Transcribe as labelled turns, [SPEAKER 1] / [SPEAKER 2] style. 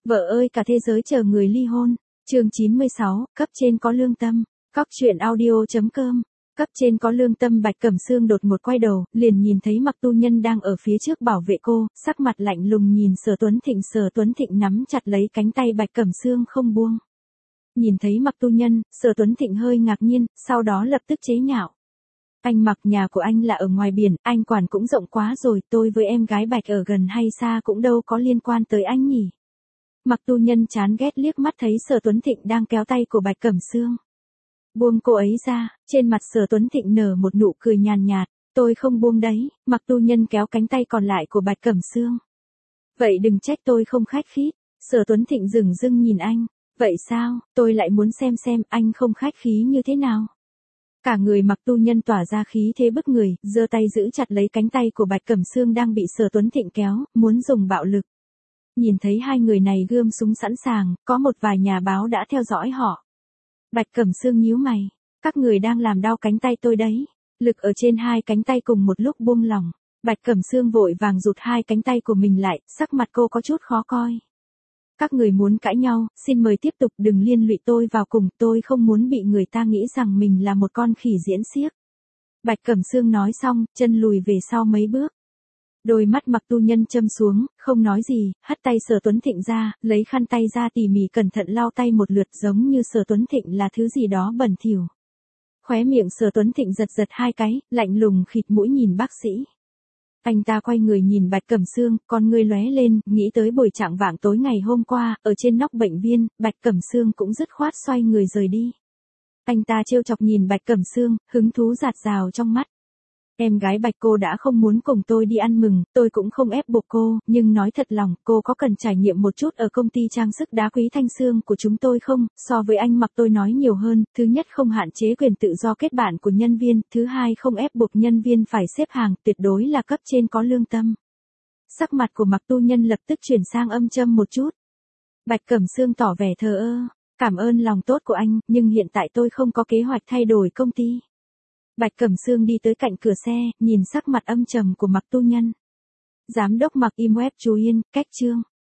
[SPEAKER 1] Vợ ơi cả thế giới chờ người ly hôn. Chương 96, cấp trên có lương tâm. Cóc truyện audio.com. Cấp trên có lương tâm. Bạch Cẩm Sương đột ngột quay đầu, liền nhìn thấy Mạc Tu Nhân đang ở phía trước bảo vệ cô, sắc mặt lạnh lùng nhìn Sở Tuấn Thịnh. Sở Tuấn Thịnh nắm chặt lấy cánh tay Bạch Cẩm Sương không buông. Nhìn thấy Mạc Tu Nhân, Sở Tuấn Thịnh hơi ngạc nhiên, sau đó lập tức chế nhạo. Anh Mặc, nhà của anh là ở ngoài biển, anh quản cũng rộng quá rồi, tôi với em gái Bạch ở gần hay xa cũng đâu có liên quan tới anh nhỉ. Mạc Tu Nhân chán ghét liếc mắt thấy Sở Tuấn Thịnh đang kéo tay của Bạch Cẩm Sương. Buông cô ấy ra, trên mặt Sở Tuấn Thịnh nở một nụ cười nhàn nhạt, tôi không buông đấy. Mạc Tu Nhân kéo cánh tay còn lại của Bạch Cẩm Sương. Vậy đừng trách tôi không khách khí. Sở Tuấn Thịnh dửng dưng nhìn anh. Vậy sao, tôi lại muốn xem anh không khách khí như thế nào. Cả người Mạc Tu Nhân tỏa ra khí thế bức người, giơ tay giữ chặt lấy cánh tay của Bạch Cẩm Sương đang bị Sở Tuấn Thịnh kéo, muốn dùng bạo lực. Nhìn thấy hai người này gươm súng sẵn sàng, có một vài nhà báo đã theo dõi họ. Bạch Cẩm Sương nhíu mày, các người đang làm đau cánh tay tôi đấy. Lực ở trên hai cánh tay cùng một lúc buông lỏng, Bạch Cẩm Sương vội vàng rụt hai cánh tay của mình lại, sắc mặt cô có chút khó coi. Các người muốn cãi nhau, xin mời tiếp tục, đừng liên lụy tôi vào cùng, tôi không muốn bị người ta nghĩ rằng mình là một con khỉ diễn xiếc. Bạch Cẩm Sương nói xong, chân lùi về sau mấy bước. Đôi mắt Mạc Tu Nhân châm xuống, không nói gì, hất tay Sở Tuấn Thịnh ra, lấy khăn tay ra tỉ mỉ cẩn thận lau tay một lượt giống như Sở Tuấn Thịnh là thứ gì đó bẩn thỉu. Khóe miệng Sở Tuấn Thịnh giật hai cái, lạnh lùng khịt mũi nhìn bác sĩ. Anh ta quay người nhìn Bạch Cẩm Sương, con ngươi lóe lên, nghĩ tới buổi trạng vạng tối ngày hôm qua, ở trên nóc bệnh viên, Bạch Cẩm Sương cũng dứt khoát xoay người rời đi. Anh ta trêu chọc nhìn Bạch Cẩm Sương, hứng thú rạt rào trong mắt. Em gái Bạch cô đã không muốn cùng tôi đi ăn mừng, tôi cũng không ép buộc cô, nhưng nói thật lòng, cô có cần trải nghiệm một chút ở công ty trang sức đá quý Thanh Sương của chúng tôi không? So với anh Mặc tôi nói nhiều hơn, thứ nhất không hạn chế quyền tự do kết bạn của nhân viên, thứ hai không ép buộc nhân viên phải xếp hàng, tuyệt đối là cấp trên có lương tâm. Sắc mặt của Mạc Tu Nhân lập tức chuyển sang âm châm một chút. Bạch Cẩm Sương tỏ vẻ thờ ơ, cảm ơn lòng tốt của anh, nhưng hiện tại tôi không có kế hoạch thay đổi công ty. Bạch Cẩm Sương đi tới cạnh cửa xe, nhìn sắc mặt âm trầm của Mạc Tu Nhân. Giám đốc Mạc Im Web chú Yên, cách chương.